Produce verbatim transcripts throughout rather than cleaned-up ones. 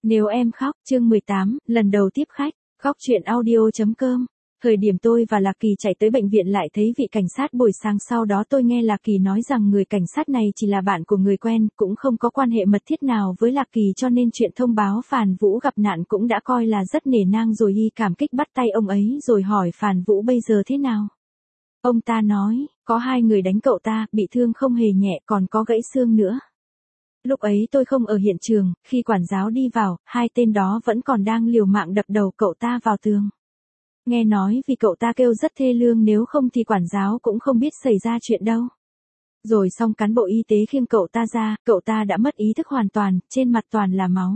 Nếu em khóc, chương mười tám, lần đầu tiếp khách, khóc chuyện audio.com. Thời điểm tôi và Lạc Kỳ chạy tới bệnh viện lại thấy vị cảnh sát buổi sáng sau đó tôi nghe Lạc Kỳ nói rằng người cảnh sát này chỉ là bạn của người quen, cũng không có quan hệ mật thiết nào với Lạc Kỳ cho nên chuyện thông báo Phàn Vũ gặp nạn cũng đã coi là rất nể nang rồi y cảm kích bắt tay ông ấy rồi hỏi Phàn Vũ bây giờ thế nào. Ông ta nói, có hai người đánh cậu ta, bị thương không hề nhẹ còn có gãy xương nữa. Lúc ấy tôi không ở hiện trường, khi quản giáo đi vào, hai tên đó vẫn còn đang liều mạng đập đầu cậu ta vào tường. Nghe nói vì cậu ta kêu rất thê lương nếu không thì quản giáo cũng không biết xảy ra chuyện đâu. Rồi xong cán bộ y tế khiêng cậu ta ra, cậu ta đã mất ý thức hoàn toàn, trên mặt toàn là máu.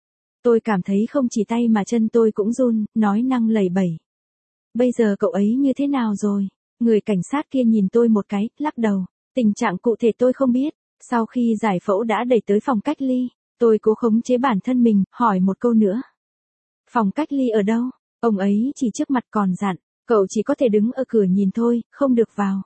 Tôi cảm thấy không chỉ tay mà chân tôi cũng run, nói năng lẩy bẩy. Bây giờ cậu ấy như thế nào rồi? Người cảnh sát kia nhìn tôi một cái, lắc đầu. Tình trạng cụ thể tôi không biết. Sau khi giải phẫu đã đẩy tới phòng cách ly, tôi cố khống chế bản thân mình, hỏi một câu nữa. Phòng cách ly ở đâu? Ông ấy chỉ trước mặt còn dặn, cậu chỉ có thể đứng ở cửa nhìn thôi, không được vào.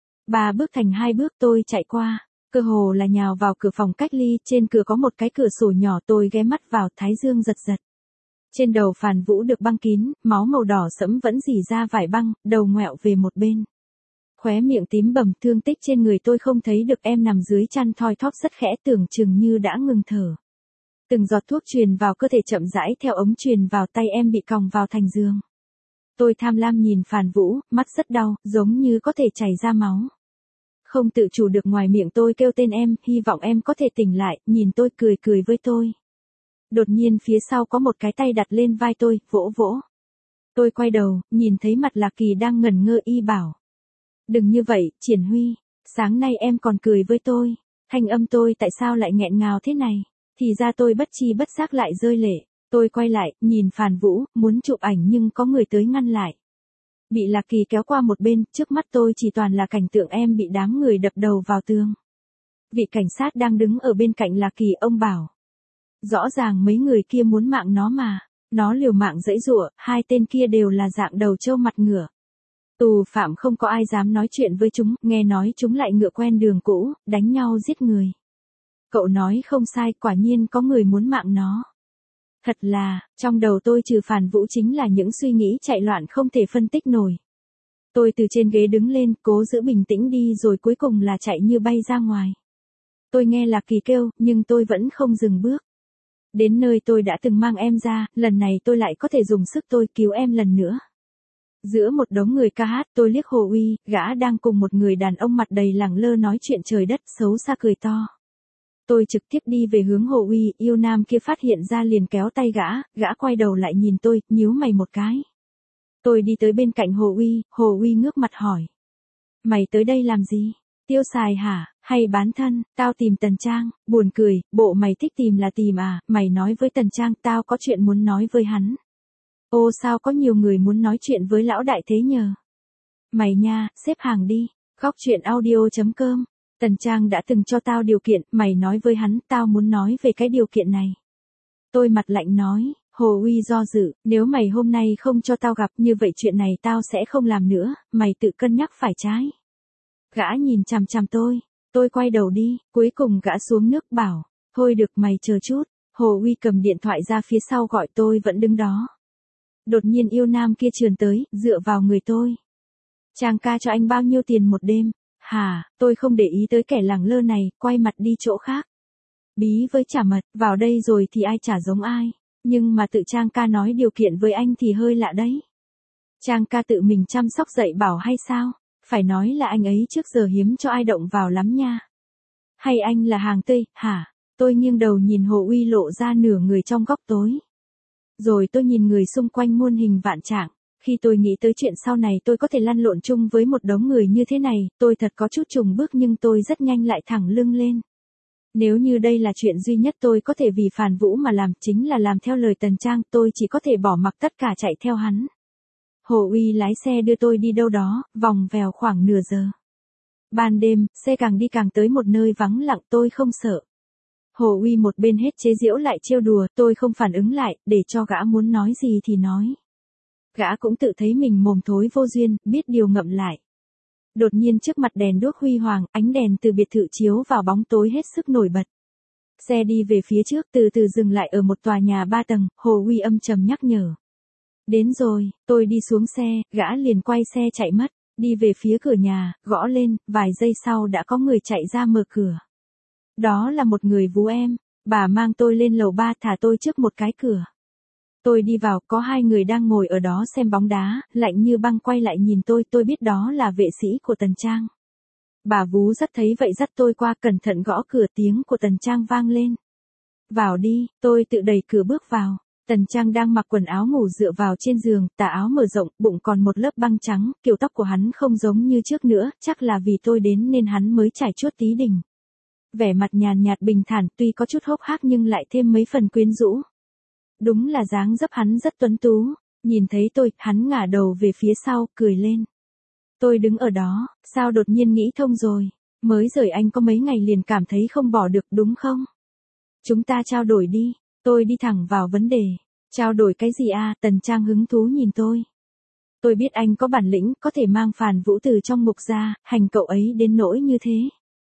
Ba bước thành hai bước tôi chạy qua, cơ hồ là nhào vào cửa phòng cách ly, trên cửa có một cái cửa sổ nhỏ tôi ghé mắt vào thái dương giật giật. Trên đầu Phàn Vũ được băng kín, máu màu đỏ sẫm vẫn rỉ ra vải băng, đầu ngoẹo về một bên. Khóe miệng tím bầm, thương tích trên người tôi không thấy được, em nằm dưới chăn thoi thóp rất khẽ tưởng chừng như đã ngừng thở. Từng giọt thuốc truyền vào cơ thể chậm rãi theo ống truyền vào tay em bị còng vào thành giường. Tôi tham lam nhìn Phàn Vũ, mắt rất đau, giống như có thể chảy ra máu. Không tự chủ được ngoài miệng tôi kêu tên em, hy vọng em có thể tỉnh lại, nhìn tôi cười cười với tôi. Đột nhiên phía sau có một cái tay đặt lên vai tôi, vỗ vỗ. Tôi quay đầu, nhìn thấy mặt Lạc Kỳ đang ngẩn ngơ y bảo. Đừng như vậy, Triển Huy, sáng nay em còn cười với tôi. Thanh âm tôi tại sao lại nghẹn ngào thế này? Thì ra tôi bất chi bất giác lại rơi lệ. Tôi quay lại, nhìn Phàn Vũ, muốn chụp ảnh nhưng có người tới ngăn lại. Bị Lạc Kỳ kéo qua một bên, trước mắt tôi chỉ toàn là cảnh tượng em bị đám người đập đầu vào tường. Vị cảnh sát đang đứng ở bên cạnh Lạc Kỳ, ông bảo. Rõ ràng mấy người kia muốn mạng nó mà. Nó liều mạng giãy giụa, hai tên kia đều là dạng đầu trâu mặt ngựa. Tù phạm không có ai dám nói chuyện với chúng, nghe nói chúng lại ngựa quen đường cũ, đánh nhau giết người. Cậu nói không sai, quả nhiên có người muốn mạng nó. Thật là, trong đầu tôi trừ Phàn Vũ chính là những suy nghĩ chạy loạn không thể phân tích nổi. Tôi từ trên ghế đứng lên, cố giữ bình tĩnh đi rồi cuối cùng là chạy như bay ra ngoài. Tôi nghe Lạc Kỳ kêu, nhưng tôi vẫn không dừng bước. Đến nơi tôi đã từng mang em ra, lần này tôi lại có thể dùng sức tôi cứu em lần nữa. Giữa một đống người ca hát tôi liếc Hồ Uy, gã đang cùng một người đàn ông mặt đầy lẳng lơ nói chuyện trời đất, xấu xa cười to. Tôi trực tiếp đi về hướng Hồ Uy, yêu nam kia phát hiện ra liền kéo tay gã, gã quay đầu lại nhìn tôi, nhíu mày một cái. Tôi đi tới bên cạnh Hồ Uy, Hồ Uy ngước mặt hỏi. Mày tới đây làm gì? Tiêu xài hả? Hay bán thân? Tao tìm Tần Trang, buồn cười, bộ mày thích tìm là tìm à, mày nói với Tần Trang tao có chuyện muốn nói với hắn. Ô sao có nhiều người muốn nói chuyện với lão đại thế nhờ? Mày nha, xếp hàng đi, khóc chuyện audio.com. Tần Trang đã từng cho tao điều kiện, mày nói với hắn, tao muốn nói về cái điều kiện này. Tôi mặt lạnh nói, Hồ Uy do dự, nếu mày hôm nay không cho tao gặp như vậy chuyện này tao sẽ không làm nữa, mày tự cân nhắc phải trái. Gã nhìn chằm chằm tôi, tôi quay đầu đi, cuối cùng gã xuống nước bảo, thôi được mày chờ chút. Hồ Uy cầm điện thoại ra phía sau gọi tôi vẫn đứng đó. Đột nhiên yêu nam kia trườn tới, dựa vào người tôi. Trang ca cho anh bao nhiêu tiền một đêm? Hả, tôi không để ý tới kẻ lẳng lơ này, quay mặt đi chỗ khác. Bí với chả mật, vào đây rồi thì ai chả giống ai. Nhưng mà tự Trang ca nói điều kiện với anh thì hơi lạ đấy. Trang ca tự mình chăm sóc dạy bảo hay sao? Phải nói là anh ấy trước giờ hiếm cho ai động vào lắm nha. Hay anh là hàng tươi, hả? Tôi nghiêng đầu nhìn Hồ Uy lộ ra nửa người trong góc tối. Rồi tôi nhìn người xung quanh muôn hình vạn trạng. Khi tôi nghĩ tới chuyện sau này tôi có thể lăn lộn chung với một đống người như thế này, tôi thật có chút chùng bước nhưng tôi rất nhanh lại thẳng lưng lên. Nếu như đây là chuyện duy nhất tôi có thể vì Phàn Vũ mà làm, chính là làm theo lời Tần Trang, tôi chỉ có thể bỏ mặc tất cả chạy theo hắn. Hồ Uy lái xe đưa tôi đi đâu đó, vòng vèo khoảng nửa giờ. Ban đêm, xe càng đi càng tới một nơi vắng lặng, tôi không sợ. Hồ Uy một bên hết chế giễu lại trêu đùa, tôi không phản ứng lại, để cho gã muốn nói gì thì nói. Gã cũng tự thấy mình mồm thối vô duyên, biết điều ngậm lại. Đột nhiên trước mặt đèn đuốc huy hoàng, ánh đèn từ biệt thự chiếu vào bóng tối hết sức nổi bật. Xe đi về phía trước từ từ dừng lại ở một tòa nhà ba tầng, Hồ Uy âm trầm nhắc nhở. Đến rồi, tôi đi xuống xe, gã liền quay xe chạy mất, đi về phía cửa nhà, gõ lên, vài giây sau đã có người chạy ra mở cửa. Đó là một người vú em, bà mang tôi lên lầu ba thả tôi trước một cái cửa. Tôi đi vào, có hai người đang ngồi ở đó xem bóng đá, lạnh như băng quay lại nhìn tôi, tôi biết đó là vệ sĩ của Tần Trang. Bà vú dắt thấy vậy dắt tôi qua, cẩn thận gõ cửa, tiếng của Tần Trang vang lên. Vào đi, tôi tự đẩy cửa bước vào. Tần Trang đang mặc quần áo ngủ dựa vào trên giường, tà áo mở rộng, bụng còn một lớp băng trắng, kiểu tóc của hắn không giống như trước nữa, chắc là vì tôi đến nên hắn mới trải chuốt tí đỉnh. Vẻ mặt nhàn nhạt bình thản, tuy có chút hốc hác nhưng lại thêm mấy phần quyến rũ. Đúng là dáng dấp hắn rất tuấn tú, nhìn thấy tôi, hắn ngả đầu về phía sau, cười lên. Tôi đứng ở đó, sao đột nhiên nghĩ thông rồi, mới rời anh có mấy ngày liền cảm thấy không bỏ được đúng không? Chúng ta trao đổi đi, tôi đi thẳng vào vấn đề. Trao đổi cái gì à? Tần Trang hứng thú nhìn tôi. Tôi biết anh có bản lĩnh, có thể mang Phàn Vũ từ trong ngục ra, hành cậu ấy đến nỗi như thế.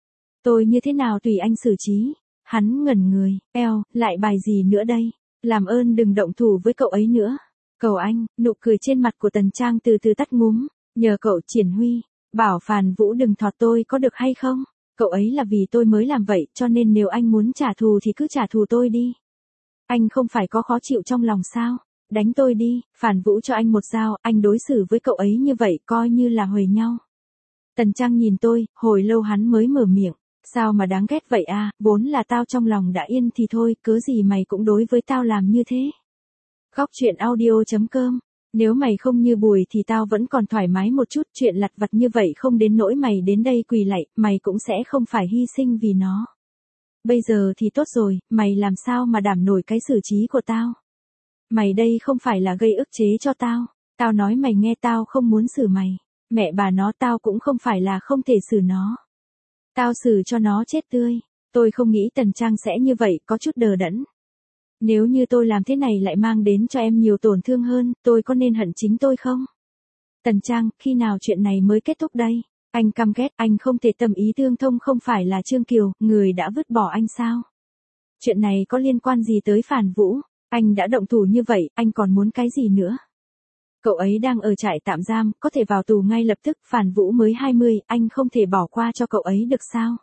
Tôi như thế nào tùy anh xử trí. Hắn ngẩn người, eo, lại bài gì nữa đây? Làm ơn đừng động thủ với cậu ấy nữa. Cầu anh, nụ cười trên mặt của Tần Trang từ từ tắt ngúm. Nhờ cậu Triển Huy, bảo Phàn Vũ đừng thọt tôi có được hay không? Cậu ấy là vì tôi mới làm vậy, cho nên nếu anh muốn trả thù thì cứ trả thù tôi đi. Anh không phải có khó chịu trong lòng sao? Đánh tôi đi, Phàn Vũ cho anh một dao, anh đối xử với cậu ấy như vậy coi như là huề nhau. Tần Trang nhìn tôi, hồi lâu hắn mới mở miệng. Sao mà đáng ghét vậy à, vốn là tao trong lòng đã yên thì thôi, cớ gì mày cũng đối với tao làm như thế. Góc truyện audio chấm com. Nếu mày không như Bùi thì tao vẫn còn thoải mái một chút, chuyện lặt vặt như vậy không đến nỗi mày đến đây quỳ lạy, mày cũng sẽ không phải hy sinh vì nó. Bây giờ thì tốt rồi, mày làm sao mà đảm nổi cái xử trí của tao. Mày đây không phải là gây ức chế cho tao, tao nói mày nghe, tao không muốn xử mày, mẹ bà nó tao cũng không phải là không thể xử nó. Tao xử cho nó chết tươi. Tôi không nghĩ Tần Trang sẽ như vậy, có chút đờ đẫn. Nếu như tôi làm thế này lại mang đến cho em nhiều tổn thương hơn, tôi có nên hận chính tôi không? Tần Trang, khi nào chuyện này mới kết thúc đây? Anh căm ghét, anh không thể tâm ý tương thông, không phải là Trương Kiều, người đã vứt bỏ anh sao? Chuyện này có liên quan gì tới Phàn Vũ? Anh đã động thủ như vậy, anh còn muốn cái gì nữa? Cậu ấy đang ở trại tạm giam, có thể vào tù ngay lập tức, Phàn Vũ mới hai mươi, anh không thể bỏ qua cho cậu ấy được sao?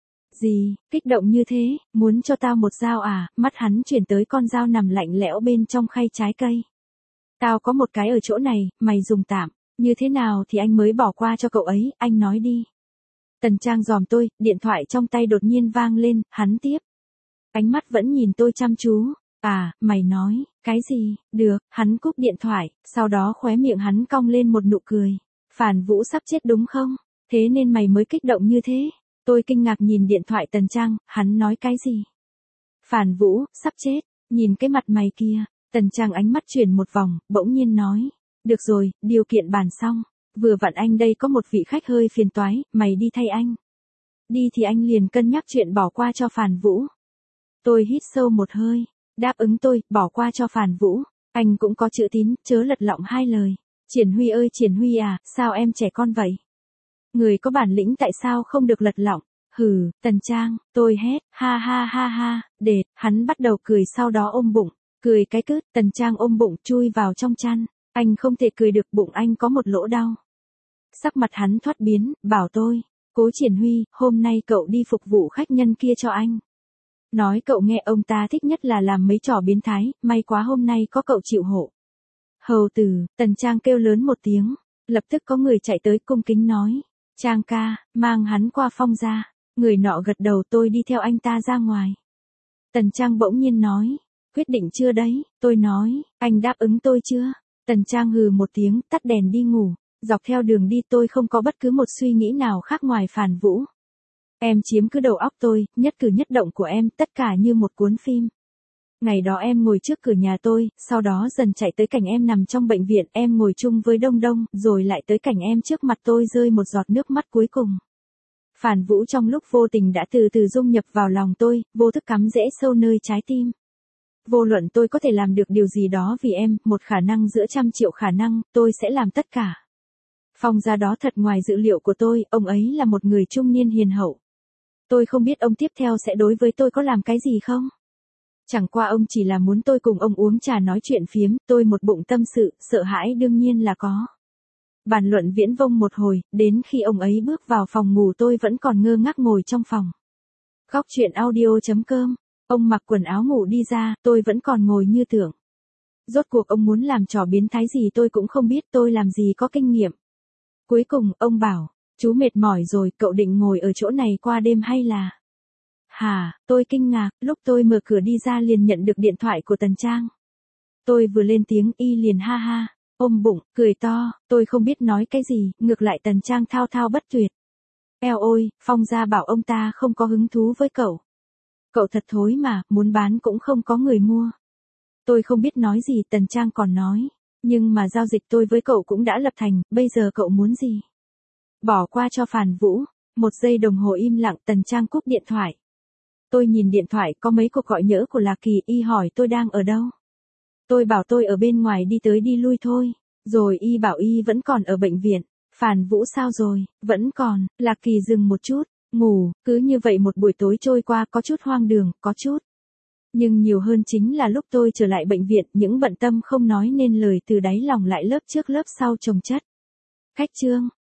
Gì, kích động như thế, muốn cho tao một dao à? Mắt hắn chuyển tới con dao nằm lạnh lẽo bên trong khay trái cây. Tao có một cái ở chỗ này, mày dùng tạm, như thế nào thì anh mới bỏ qua cho cậu ấy, anh nói đi. Tần Trang giòm tôi, điện thoại trong tay đột nhiên vang lên, hắn tiếp. Ánh mắt vẫn nhìn tôi chăm chú. À, mày nói, cái gì, được, hắn cúp điện thoại, sau đó khóe miệng hắn cong lên một nụ cười. Phàn Vũ sắp chết đúng không? Thế nên mày mới kích động như thế. Tôi kinh ngạc nhìn điện thoại Tần Trang, hắn nói cái gì? Phàn Vũ, sắp chết, nhìn cái mặt mày kia. Tần Trang ánh mắt chuyển một vòng, bỗng nhiên nói. Được rồi, điều kiện bàn xong. Vừa vặn anh đây có một vị khách hơi phiền toái, mày đi thay anh. Đi thì anh liền cân nhắc chuyện bỏ qua cho Phàn Vũ. Tôi hít sâu một hơi. Đáp ứng tôi, bỏ qua cho Phàn Vũ. Anh cũng có chữ tín, chớ lật lọng hai lời. Triển Huy ơi Triển Huy à, sao em trẻ con vậy? Người có bản lĩnh tại sao không được lật lọng? Hừ, Tần Trang, tôi hét, ha ha ha ha, đệt, hắn bắt đầu cười sau đó ôm bụng. Cười cái cứt, Tần Trang ôm bụng chui vào trong chăn. Anh không thể cười được, bụng anh có một lỗ đau. Sắc mặt hắn thoát biến, bảo tôi. Cố Triển Huy, hôm nay cậu đi phục vụ khách nhân kia cho anh. Nói cậu nghe, ông ta thích nhất là làm mấy trò biến thái, may quá hôm nay có cậu chịu hộ. Hầu tử, Tần Trang kêu lớn một tiếng, lập tức có người chạy tới cung kính nói. Trang ca, mang hắn qua Phong gia. Người nọ gật đầu, tôi đi theo anh ta ra ngoài. Tần Trang bỗng nhiên nói. Quyết định chưa đấy? Tôi nói, anh đáp ứng tôi chưa? Tần Trang hừ một tiếng, tắt đèn đi ngủ. Dọc theo đường đi tôi không có bất cứ một suy nghĩ nào khác ngoài Phàn Vũ. Em chiếm cứ đầu óc tôi, nhất cử nhất động của em, tất cả như một cuốn phim. Ngày đó em ngồi trước cửa nhà tôi, sau đó dần chạy tới cảnh em nằm trong bệnh viện, em ngồi chung với Đông Đông, rồi lại tới cảnh em trước mặt tôi rơi một giọt nước mắt cuối cùng. Phàn Vũ trong lúc vô tình đã từ từ dung nhập vào lòng tôi, vô thức cắm rễ sâu nơi trái tim. Vô luận tôi có thể làm được điều gì đó vì em, một khả năng giữa trăm triệu khả năng, tôi sẽ làm tất cả. Phong gia đó thật ngoài dự liệu của tôi, ông ấy là một người trung niên hiền hậu. Tôi không biết ông tiếp theo sẽ đối với tôi có làm cái gì không? Chẳng qua ông chỉ là muốn tôi cùng ông uống trà nói chuyện phiếm, tôi một bụng tâm sự, sợ hãi đương nhiên là có. Bàn luận viễn vông một hồi, đến khi ông ấy bước vào phòng ngủ tôi vẫn còn ngơ ngác ngồi trong phòng. Góc truyện audio.com, ông mặc quần áo ngủ đi ra, tôi vẫn còn ngồi như tưởng. Rốt cuộc ông muốn làm trò biến thái gì tôi cũng không biết, tôi làm gì có kinh nghiệm. Cuối cùng, ông bảo, chú mệt mỏi rồi, cậu định ngồi ở chỗ này qua đêm hay là... Hả, tôi kinh ngạc, lúc tôi mở cửa đi ra liền nhận được điện thoại của Tần Trang. Tôi vừa lên tiếng y liền ha ha, ôm bụng, cười to, tôi không biết nói cái gì, ngược lại Tần Trang thao thao bất tuyệt. Eo ôi, Phong gia bảo ông ta không có hứng thú với cậu. Cậu thật thối mà, muốn bán cũng không có người mua. Tôi không biết nói gì, Tần Trang còn nói, nhưng mà giao dịch tôi với cậu cũng đã lập thành, bây giờ cậu muốn gì? Bỏ qua cho Phàn Vũ. Một giây đồng hồ im lặng, Tần Trang cúp điện thoại. Tôi nhìn điện thoại có mấy cuộc gọi nhỡ của Lạc Kỳ, y hỏi tôi đang ở đâu. Tôi bảo tôi ở bên ngoài đi tới đi lui thôi, rồi y bảo y vẫn còn ở bệnh viện. Phàn Vũ sao rồi, vẫn còn, Lạc Kỳ dừng một chút, ngủ, cứ như vậy một buổi tối trôi qua có chút hoang đường, có chút. Nhưng nhiều hơn chính là lúc tôi trở lại bệnh viện, những bận tâm không nói nên lời từ đáy lòng lại lớp trước lớp sau chồng chất. Khách trương.